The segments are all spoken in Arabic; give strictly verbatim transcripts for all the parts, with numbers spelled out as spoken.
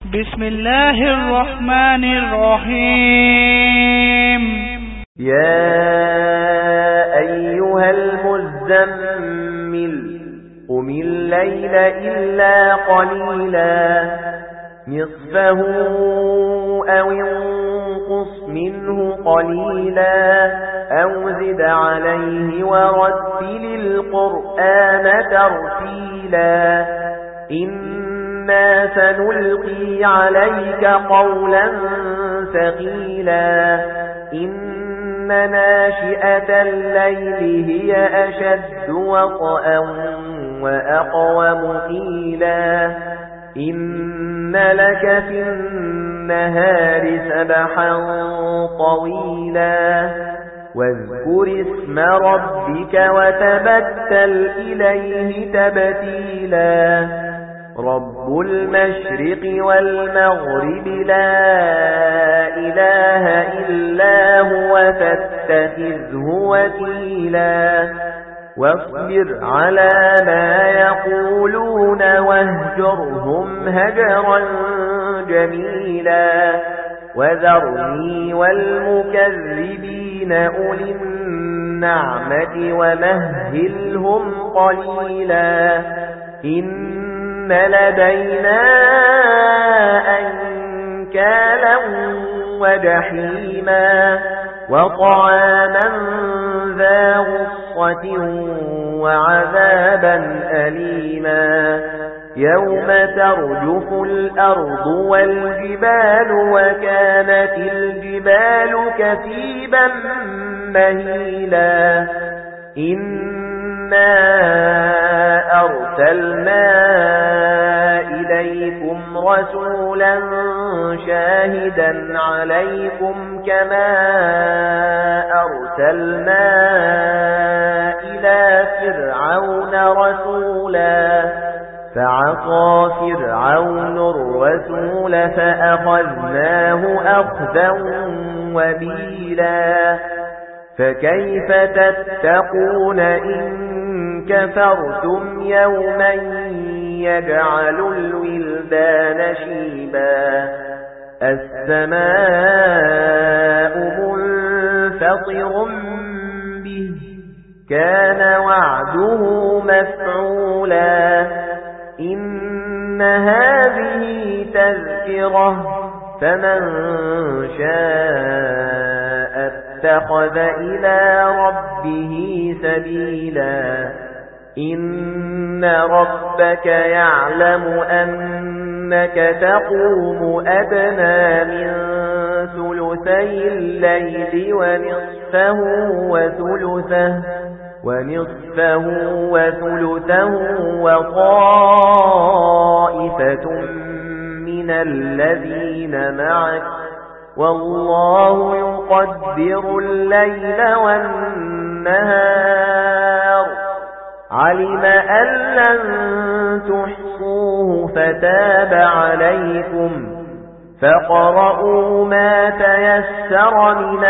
بسم الله الرحمن الرحيم. يا أيها المزمل قم الليل إلا قليلا نصفه أو انقص منه قليلا أو زد عليه ورتل القرآن ترتيلا إنا سنلقي عليك قولا ثقيلا إن ناشئة الليل هي أشد وطئا وأقوم قيلا إن لك في النهار سبحا طويلا واذكر اسم ربك وتبتل إليه تبتيلا رب المشرق والمغرب لا إله إلا هو فاتخذه وكيلا واصبر على ما يقولون واهجرهم هجرا جميلا وذرني والمكذبين أولي النعمة ومهلهم قليلا إن لدينا أنكالا وجحيما وطعاما ذا غصة وعذابا أليما يوم ترجف الأرض والجبال وكانت الجبال كثيبا مهيلا إنا أرسلنا إليكم رسولا شاهدا عليكم كما أرسلنا إلى فرعون رسولا فعصى فرعون الرسول فأخذناه أخذا وبيلا فكيف تتقون إن كفرتم يوما يجعل الولدان شيبا السماء منفطر به كان وعده مفعولا إن هذه تذكرة فمن شاء اتخذ إلى ربه سبيلا إن ربك يعلم أنك تقوم أدنى من ثلثي الليل ونصفه وثلثه ونصفه وثلثه وطائفة من الذين معك والله يقدر الليل والنهار علم أن لن تحصوه فتاب عليكم فاقرؤوا ما تيسر من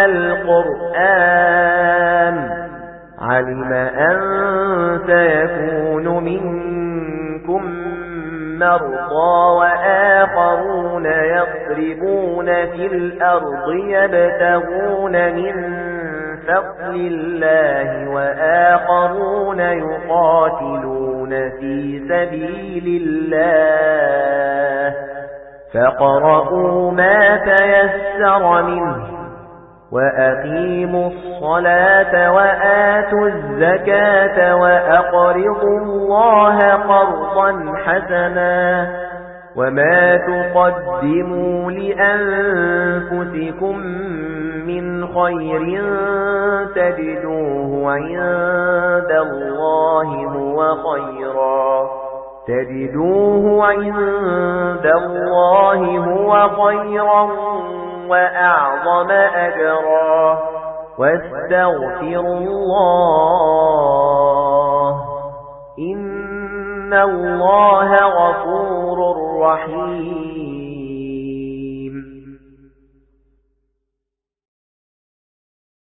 القرآن علم أن سيكون منكم مرضى وآخرون يضربون في الأرض يبتغون من فضل الله وآخرون يقاتلون في سبيل الله فاقرؤوا ما تيسر منه وأقيموا الصلاة وآتوا الزكاة وأقرضوا الله قرضا حسنا وما تقدموا لأنفسكم من خير تجدوه عند الله هو خيرا تجدوه عند الله هو خيرا وأعظم أجرا واستغفروا الله إن الله